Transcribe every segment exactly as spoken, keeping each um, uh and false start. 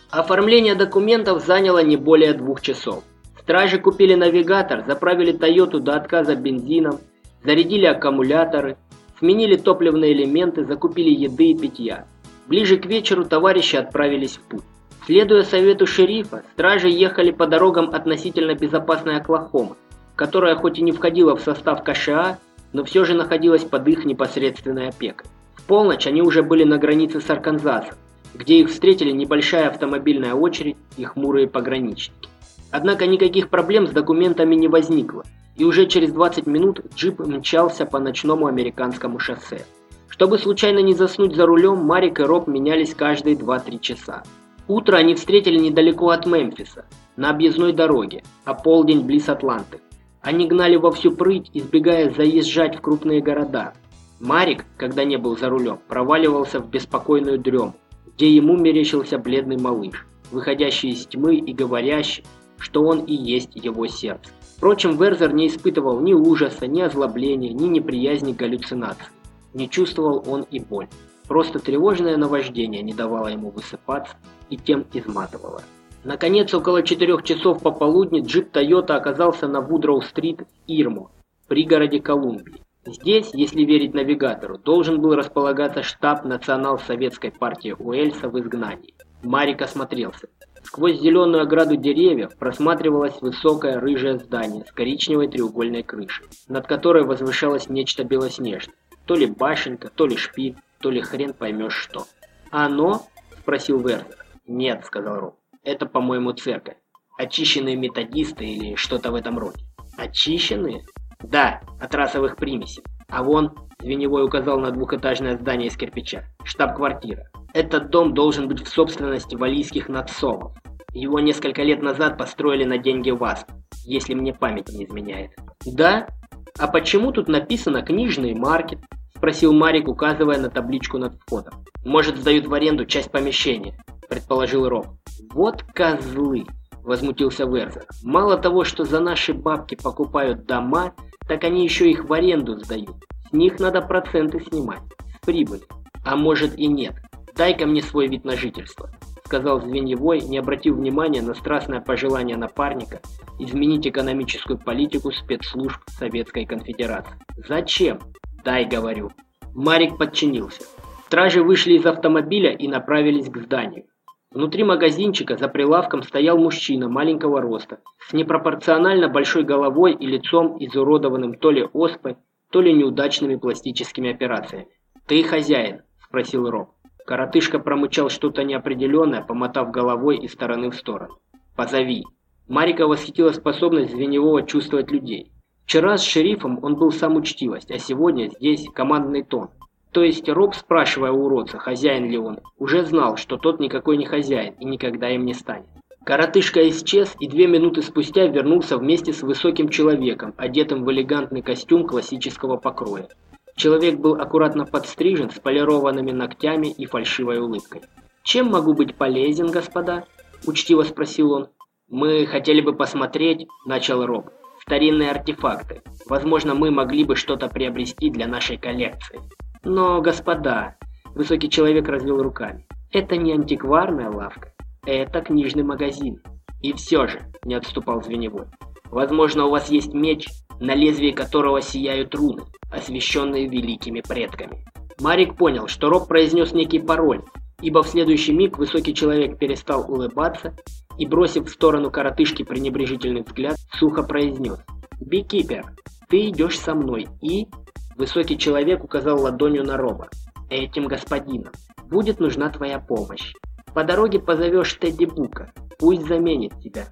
Оформление документов заняло не более двух часов. Стражи купили навигатор, заправили Тойоту до отказа бензином, зарядили аккумуляторы, сменили топливные элементы, закупили еды и питья. Ближе к вечеру товарищи отправились в путь. Следуя совету шерифа, стражи ехали по дорогам относительно безопасной Оклахомы, которая хоть и не входила в состав ка ша а, но все же находилась под их непосредственной опекой. В полночь они уже были на границе с Арканзасом, где их встретили небольшая автомобильная очередь и хмурые пограничники. Однако никаких проблем с документами не возникло, и уже через двадцать минут джип мчался по ночному американскому шоссе. Чтобы случайно не заснуть за рулем, Марик и Роб менялись каждые два-три часа. Утро они встретили недалеко от Мемфиса, на объездной дороге, а полдень близ Атланты. Они гнали во всю прыть, избегая заезжать в крупные города. Марик, когда не был за рулем, проваливался в беспокойную дрему, где ему мерещился бледный малыш, выходящий из тьмы и говорящий, что он и есть его сердце. Впрочем, Верзер не испытывал ни ужаса, ни озлобления, ни неприязни к галлюцинации. Не чувствовал он и боль. Просто тревожное наваждение не давало ему высыпаться и тем изматывало. Наконец, около четырех часов пополудни джип Тойота оказался на Вудроу-стрит, Ирмо, пригороде Колумбии. Здесь, если верить навигатору, должен был располагаться штаб национал-советской партии Уэльса в изгнании. Марик осмотрелся. Сквозь зеленую ограду деревьев просматривалось высокое рыжее здание с коричневой треугольной крышей, над которой возвышалось нечто белоснежное. То ли башенка, то ли шпиль, то ли хрен поймешь что. «Оно?» – спросил Верзер. «Нет», – сказал Роб. «Это, по-моему, церковь. Очищенные методисты или что-то в этом роде». «Очищенные?» «Да, от расовых примесей. А вон», – Звеневой указал на двухэтажное здание из кирпича, – «штаб-квартира. Этот дом должен быть в собственности валлийских нацовов. Его несколько лет назад построили на деньги ВАСП, если мне память не изменяет». «Да? А почему тут написано «книжный маркет»?» – спросил Марик, указывая на табличку над входом. «Может, сдают в аренду часть помещения», – предположил Роб. «Вот козлы!» – возмутился Верзер. «Мало того, что за наши бабки покупают дома, так они еще их в аренду сдают. С них надо проценты снимать, с прибыли. А может и нет. Дай-ка мне свой вид на жительство», – сказал Звеньевой, не обратив внимания на страстное пожелание напарника изменить экономическую политику спецслужб Советской Конфедерации. «Зачем?» «Дай, говорю». Марик подчинился. Стражи вышли из автомобиля и направились к зданию. Внутри магазинчика за прилавком стоял мужчина маленького роста, с непропорционально большой головой и лицом, изуродованным то ли оспой, то ли неудачными пластическими операциями. «Ты хозяин?» – спросил Роб. Коротышка промычал что-то неопределенное, помотав головой из стороны в сторону. «Позови». Марика восхитила способность Звеневого чувствовать людей. Вчера с шерифом он был сам учтивость, а сегодня здесь командный тон. То есть Роб, спрашивая у уродца, хозяин ли он, уже знал, что тот никакой не хозяин и никогда им не станет. Коротышка исчез и две минуты спустя вернулся вместе с высоким человеком, одетым в элегантный костюм классического покроя. Человек был аккуратно подстрижен, с полированными ногтями и фальшивой улыбкой. «Чем могу быть полезен, господа?» – учтиво спросил он. «Мы хотели бы посмотреть», – начал Роб, – «старинные артефакты. Возможно, мы могли бы что-то приобрести для нашей коллекции». «Но, господа», – высокий человек развел руками, – «это не антикварная лавка, это книжный магазин». «И все же», – не отступал Звеневой, – «возможно, у вас есть меч, на лезвии которого сияют руны, освященные великими предками». Марик понял, что Роб произнес некий пароль, ибо в следующий миг высокий человек перестал улыбаться и, бросив в сторону коротышки пренебрежительный взгляд, сухо произнес: «Бикипер, ты идешь со мной и...» Высокий человек указал ладонью на Роба. «Этим господином будет нужна твоя помощь. По дороге позовешь Тедди Бука, пусть заменит тебя».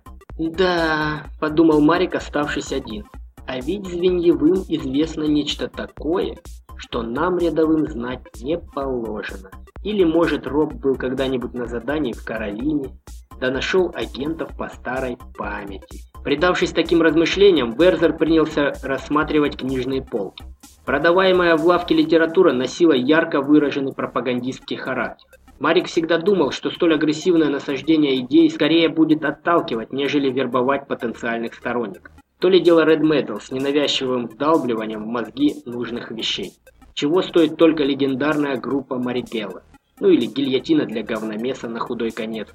«Да», — подумал Марик, оставшись один, «а ведь Звеньевым известно нечто такое, что нам, рядовым, знать не положено. Или, может, Роб был когда-нибудь на задании в Каролине, да нашел агентов по старой памяти». Предавшись таким размышлениям, Верзер принялся рассматривать книжные полки. Продаваемая в лавке литература носила ярко выраженный пропагандистский характер. Марик всегда думал, что столь агрессивное насаждение идей скорее будет отталкивать, нежели вербовать потенциальных сторонников. То ли дело Red Metal с ненавязчивым вдалбливанием в мозги нужных вещей. Чего стоит только легендарная группа Марикелла, ну или гильотина для говномеса на худой конец.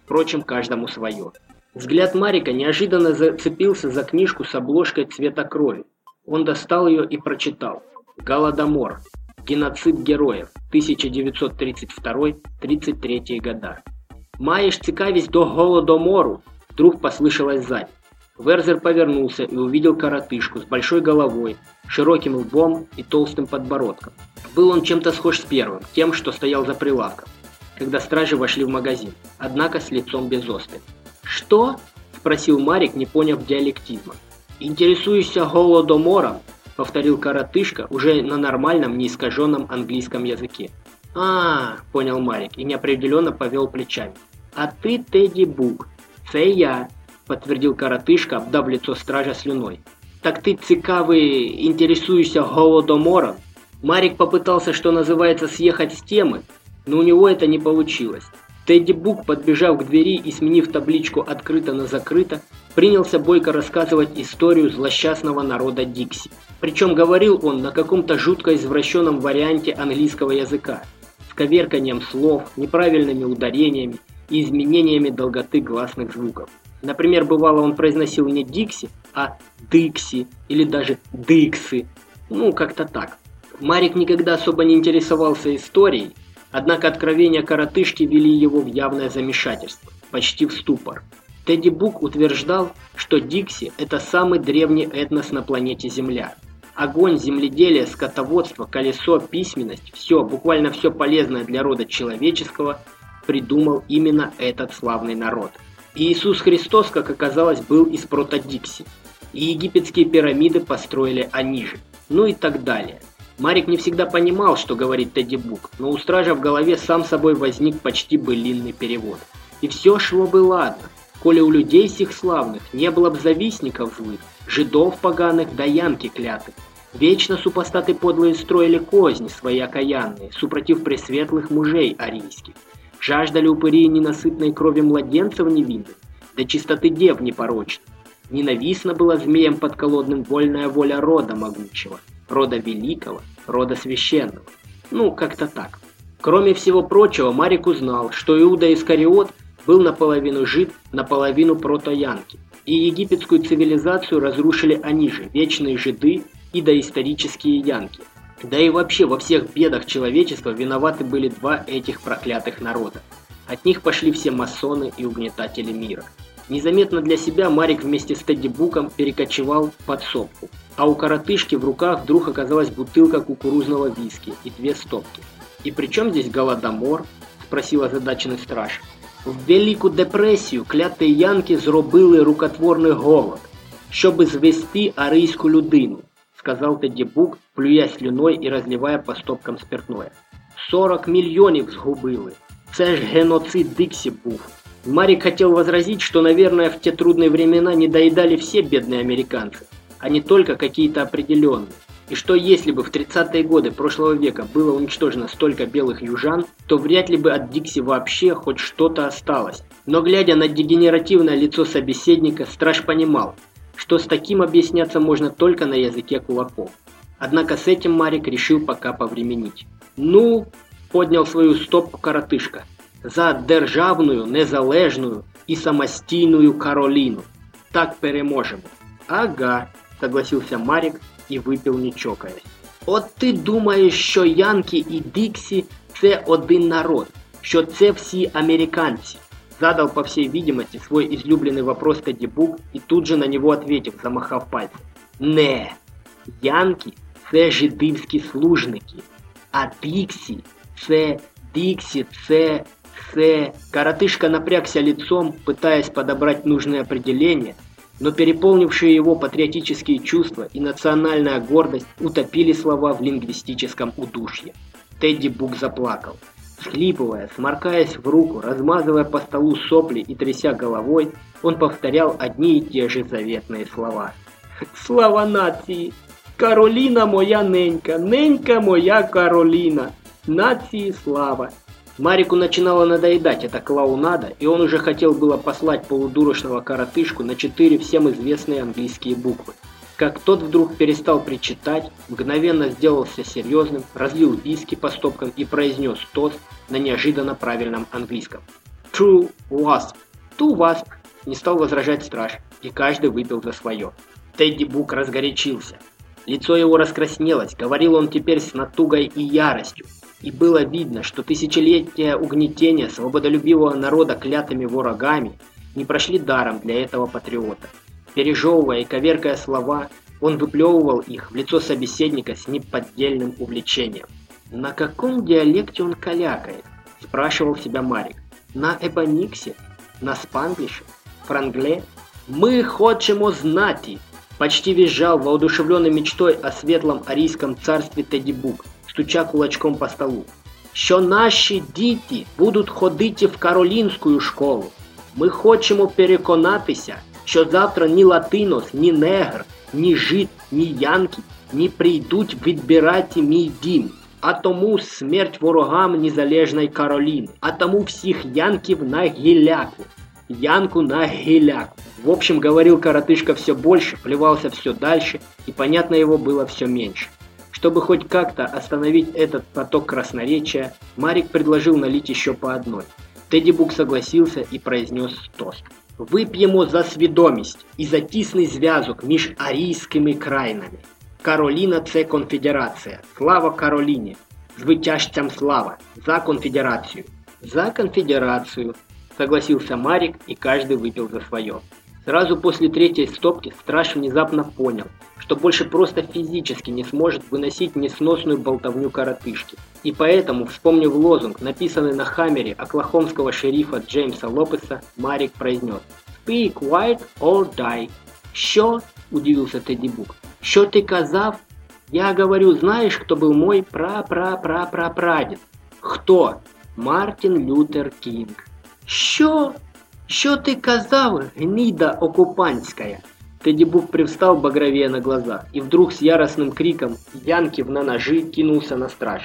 Впрочем, каждому свое. Взгляд Марика неожиданно зацепился за книжку с обложкой цвета крови. Он достал ее и прочитал. «Голодомор. Геноцид героев. тисяча дев'ятсот тридцять второй — тридцать третий года». «Маєш цікавість до Голодомору?» Вдруг послышалось сзади. Верзер повернулся и увидел коротышку с большой головой, широким лбом и толстым подбородком. Был он чем-то схож с первым, тем, что стоял за прилавком, когда стражи вошли в магазин, однако с лицом без оспин. «Что?» – спросил Марик, не поняв диалектизма. «Интересуешься Голодомором?» – повторил коротышка уже на нормальном, неискаженном английском языке. «А, – понял Марик и неопределенно повел плечами. А ты Тедди Бук. Це я», – подтвердил коротышка, обдав лицо стража слюной. «Так ты цікавый, интересуешься Голодомором?» Марик попытался, что называется, съехать с темы, но у него это не получилось. Тедди Бук, подбежав к двери и сменив табличку «Открыто» на «Закрыто», принялся бойко рассказывать историю злосчастного народа Дикси. Причем говорил он на каком-то жутко извращенном варианте английского языка, с коверканием слов, неправильными ударениями и изменениями долготы гласных звуков. Например, бывало, он произносил не «Дикси», а «Дикси» или даже «Диксы». Ну, как-то так. Марик никогда особо не интересовался историей, однако откровения коротышки вели его в явное замешательство, почти в ступор. Тедди Бук утверждал, что Дикси – это самый древний этнос на планете Земля. Огонь, земледелие, скотоводство, колесо, письменность – все, буквально все полезное для рода человеческого придумал именно этот славный народ. И Иисус Христос, как оказалось, был из прото-Дикси. И египетские пирамиды построили они же. Ну и так далее. Марик не всегда понимал, что говорит Тедди Бук, но у стража в голове сам собой возник почти былинный перевод. И все шло бы ладно, коли у людей сих славных не было б завистников злых, жидов поганых да янки клятых. Вечно супостаты подлые строили козни свои окаянные, супротив пресветлых мужей арийских. Жаждали упыри ненасытной крови младенцев невинных, до чистоты дев непорочных. Ненавистна была змеям подколодным вольная воля рода могучего, рода великого, рода священного. Ну, как-то так. Кроме всего прочего, Марик узнал, что Иуда Искариот был наполовину жид, наполовину прото-янки. И египетскую цивилизацию разрушили они же, вечные жиды и доисторические янки. Да и вообще во всех бедах человечества виноваты были два этих проклятых народа. От них пошли все масоны и угнетатели мира. Незаметно для себя Марик вместе с Тедди Буком перекочевал в подсобку, а у коротышки в руках вдруг оказалась бутылка кукурузного виски и две стопки. «И при чем здесь Голодомор?» – спросил озадаченный страж. «В Велику депресію кляті янки зробили рукотворний голод, щоб звести арійську людину», – сказал Тедди Бук, плюя слюной и разливая по стопкам спиртное. «сорок мільйонів згубили. Це ж геноцид Дикси був». Марик хотел возразить, что, наверное, в те трудные времена не доедали все бедные американцы, а не только какие-то определенные. И что если бы в тридцатые годы прошлого века было уничтожено столько белых южан, то вряд ли бы от Дикси вообще хоть что-то осталось. Но глядя на дегенеративное лицо собеседника, страж понимал, что с таким объясняться можно только на языке кулаков. Однако с этим Марик решил пока повременить. «Ну», — поднял свою стопку коротышка, — «за державную, незалежную и самостійную Каролину. Так переможемо». «Ага», — согласился Марик и выпил не чокаясь. «От ти думаєш, що янки і Диксі – це один народ, що це всі американці?» Задал, по всей видимости, свой излюбленный вопрос Тедди Бук и тут же на него ответил, замахав пальцем. «Не, янки – це жидівські служники, а Диксі – це, Диксі – це, це…» Коротышка напрягся лицом, пытаясь подобрать нужное определение, но переполнившие его патриотические чувства и национальная гордость утопили слова в лингвистическом удушье. Тедди Бук заплакал. Схлипывая, сморкаясь в руку, размазывая по столу сопли и тряся головой, он повторял одни и те же заветные слова. «Слава нации! Каролина моя ненька! Ненька моя Каролина! Нации слава!» Марику начинало надоедать эта клоунада, и он уже хотел было послать полудурочного коротышку на четыре всем известные английские буквы. Как тот вдруг перестал причитать, мгновенно сделался серьезным, разлил виски по стопкам и произнес тост на неожиданно правильном английском. «True Wasp». «Two Wasp», – не стал возражать страж, и каждый выпил за свое. Тедди Бук разгорячился. Лицо его раскраснелось, говорил он теперь с натугой и яростью. И было видно, что тысячелетия угнетения свободолюбивого народа клятыми врагами не прошли даром для этого патриота. Пережевывая и коверкая слова, он выплевывал их в лицо собеседника с неподдельным увлечением. «На каком диалекте он калякает?» – спрашивал себя Марик. «На эбониксе? На спанглише? Франгле? Мы хочемо знати!» – почти визжал воодушевленный мечтой о светлом арийском царстве Тедди Бук, стуча кулачком по столу. «Що наші діти будуть ходити в Каролінську школу. Ми хочемо переконатися, що завтра ні латинос, ні негр, ні жид, ні янки не прийдуть відбирати мій дім. А тому смерть ворогам незалежної Кароліни. А тому всіх янків на гіляку. Янку на гіляку». В общем, говорил коротышка все больше, плевался все дальше, и понятно его было все меньше. Чтобы хоть как-то остановить этот поток красноречия, Марик предложил налить еще по одной. Тедди Бук согласился и произнес тост. «Вип'ємо за свідомість і за тісний зв'язок між арійськими країнами. Кароліна – це конфедерація. Слава Кароліні! Звитяжцям слава! За конфедерацию!» «За конфедерацию!» – согласился Марик, и каждый выпил за свое. Сразу после третьей стопки страж внезапно понял, что больше просто физически не сможет выносить несносную болтовню коротышки. И поэтому, вспомнив лозунг, написанный на хаммере оклахомского шерифа Джеймса Лопеса, Марик произнес «Speak white or die». «Що?» – удивился Тедди Бук. «Що ты казав?» «Я говорю, знаешь, кто был мой пра-пра-пра-пра-прадед?» «Кто?» «Мартин Лютер Кинг». «Що?» «Що ти казав, гнида оккупантская?» Тедди Бук привстал багровее на глазах и вдруг с яростным криком «Янкив на ножи!» кинулся на стража.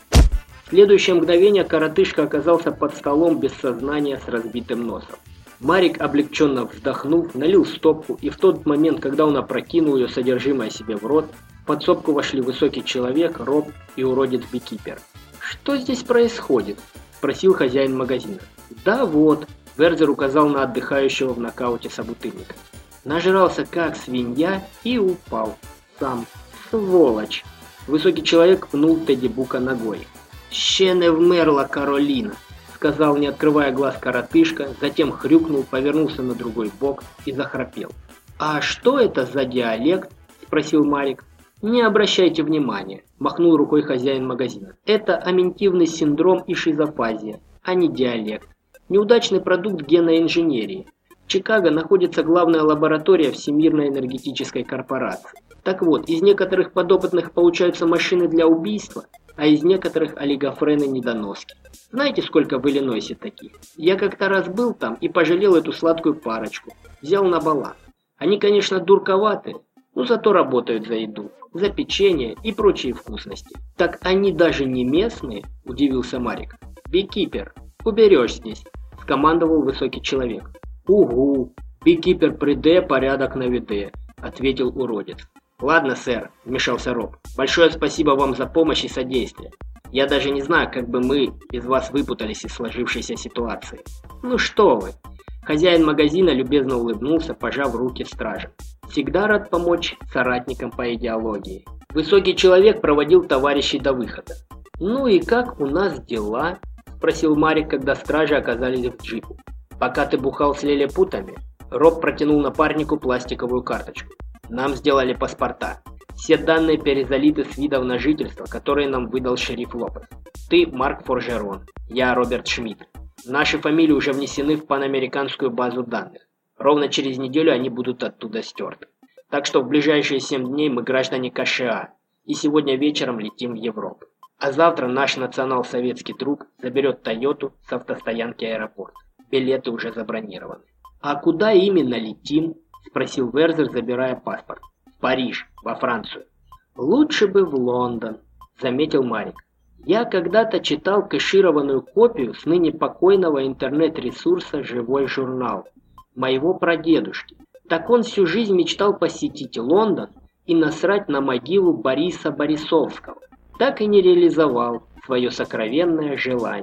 В следующее мгновение коротышка оказался под столом без сознания с разбитым носом. Марик, облегченно вздохнув, налил стопку, и в тот момент, когда он опрокинул ее содержимое себе в рот, в подсобку вошли высокий человек, Роб и уродец Бикипер. «Что здесь происходит?» – спросил хозяин магазина. «Да вот», – Верзер указал на отдыхающего в нокауте собутыльника. «Нажрался как свинья и упал. Сам. Сволочь!» Высокий человек пнул Тедди Бука ногой. «Ще не вмерла Каролина», – сказал, не открывая глаз коротышка, затем хрюкнул, повернулся на другой бок и захрапел. «А что это за диалект?» – спросил Марик. «Не обращайте внимания», – махнул рукой хозяин магазина. «Это аментивный синдром и шизофазия, а не диалект. Неудачный продукт генной инженерии. В Чикаго находится главная лаборатория Всемирной энергетической корпорации. Так вот, из некоторых подопытных получаются машины для убийства, а из некоторых олигофрены-недоноски. Знаете, сколько в Иллинойсе таких? Я как-то раз был там и пожалел эту сладкую парочку. Взял на баланс. Они, конечно, дурковаты, но зато работают за еду, за печенье и прочие вкусности». «Так они даже не местные?» – удивился Марик. «Бикипер, уберешь здесь», – скомандовал высокий человек. «Угу, Бикипер приде, порядок наведе», – ответил уродец. «Ладно, сэр», – вмешался Роб. «Большое спасибо вам за помощь и содействие. Я даже не знаю, как бы мы без вас выпутались из сложившейся ситуации». «Ну что вы!» Хозяин магазина любезно улыбнулся, пожав руки стража. «Всегда рад помочь соратникам по идеологии». Высокий человек проводил товарищей до выхода. «Ну и как у нас дела?» – спросил Марик, когда стражи оказались в джипе. «Пока ты бухал с лилипутами», Роб протянул напарнику пластиковую карточку. «Нам сделали паспорта. Все данные перезалиты с видов на жительство, которые нам выдал шериф Лопес. Ты Марк Форжерон, я Роберт Шмидт. Наши фамилии уже внесены в панамериканскую базу данных. Ровно через неделю они будут оттуда стерты. Так что в ближайшие семь дней мы граждане КША, и сегодня вечером летим в Европу. А завтра наш национал-советский друг заберет Тойоту с автостоянки аэропорта. Билеты уже забронированы». «А куда именно летим?» – спросил Верзер, забирая паспорт. «В Париж, во Францию». «Лучше бы в Лондон», – заметил Марик. «Я когда-то читал кэшированную копию с ныне покойного интернет-ресурса «Живой журнал» моего прадедушки. Так он всю жизнь мечтал посетить Лондон и насрать на могилу Бориса Борисовского. Так и не реализовал свое сокровенное желание».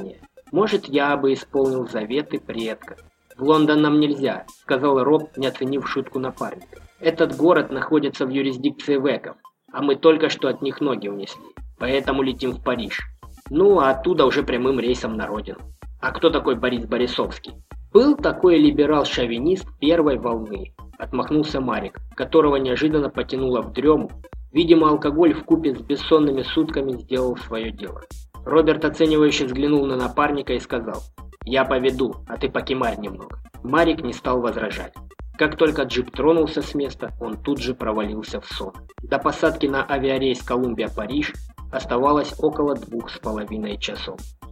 Может, я бы исполнил заветы предка. В Лондон нам нельзя, сказал Роб, не оценив шутку напарника. Этот город находится в юрисдикции веков, а мы только что от них ноги унесли. Поэтому летим в Париж. Ну, а оттуда уже прямым рейсом на родину. А кто такой Борис Борисовский? Был такой либерал-шовинист первой волны, отмахнулся Марик, которого неожиданно потянуло в дрему. Видимо, алкоголь вкупе с бессонными сутками сделал свое дело. Роберт оценивающе взглянул на напарника и сказал: «Я поведу, а ты покемарь немного». Марик не стал возражать. Как только джип тронулся с места, он тут же провалился в сон. До посадки на авиарейс Колумбия-Париж оставалось около двух с половиной часов.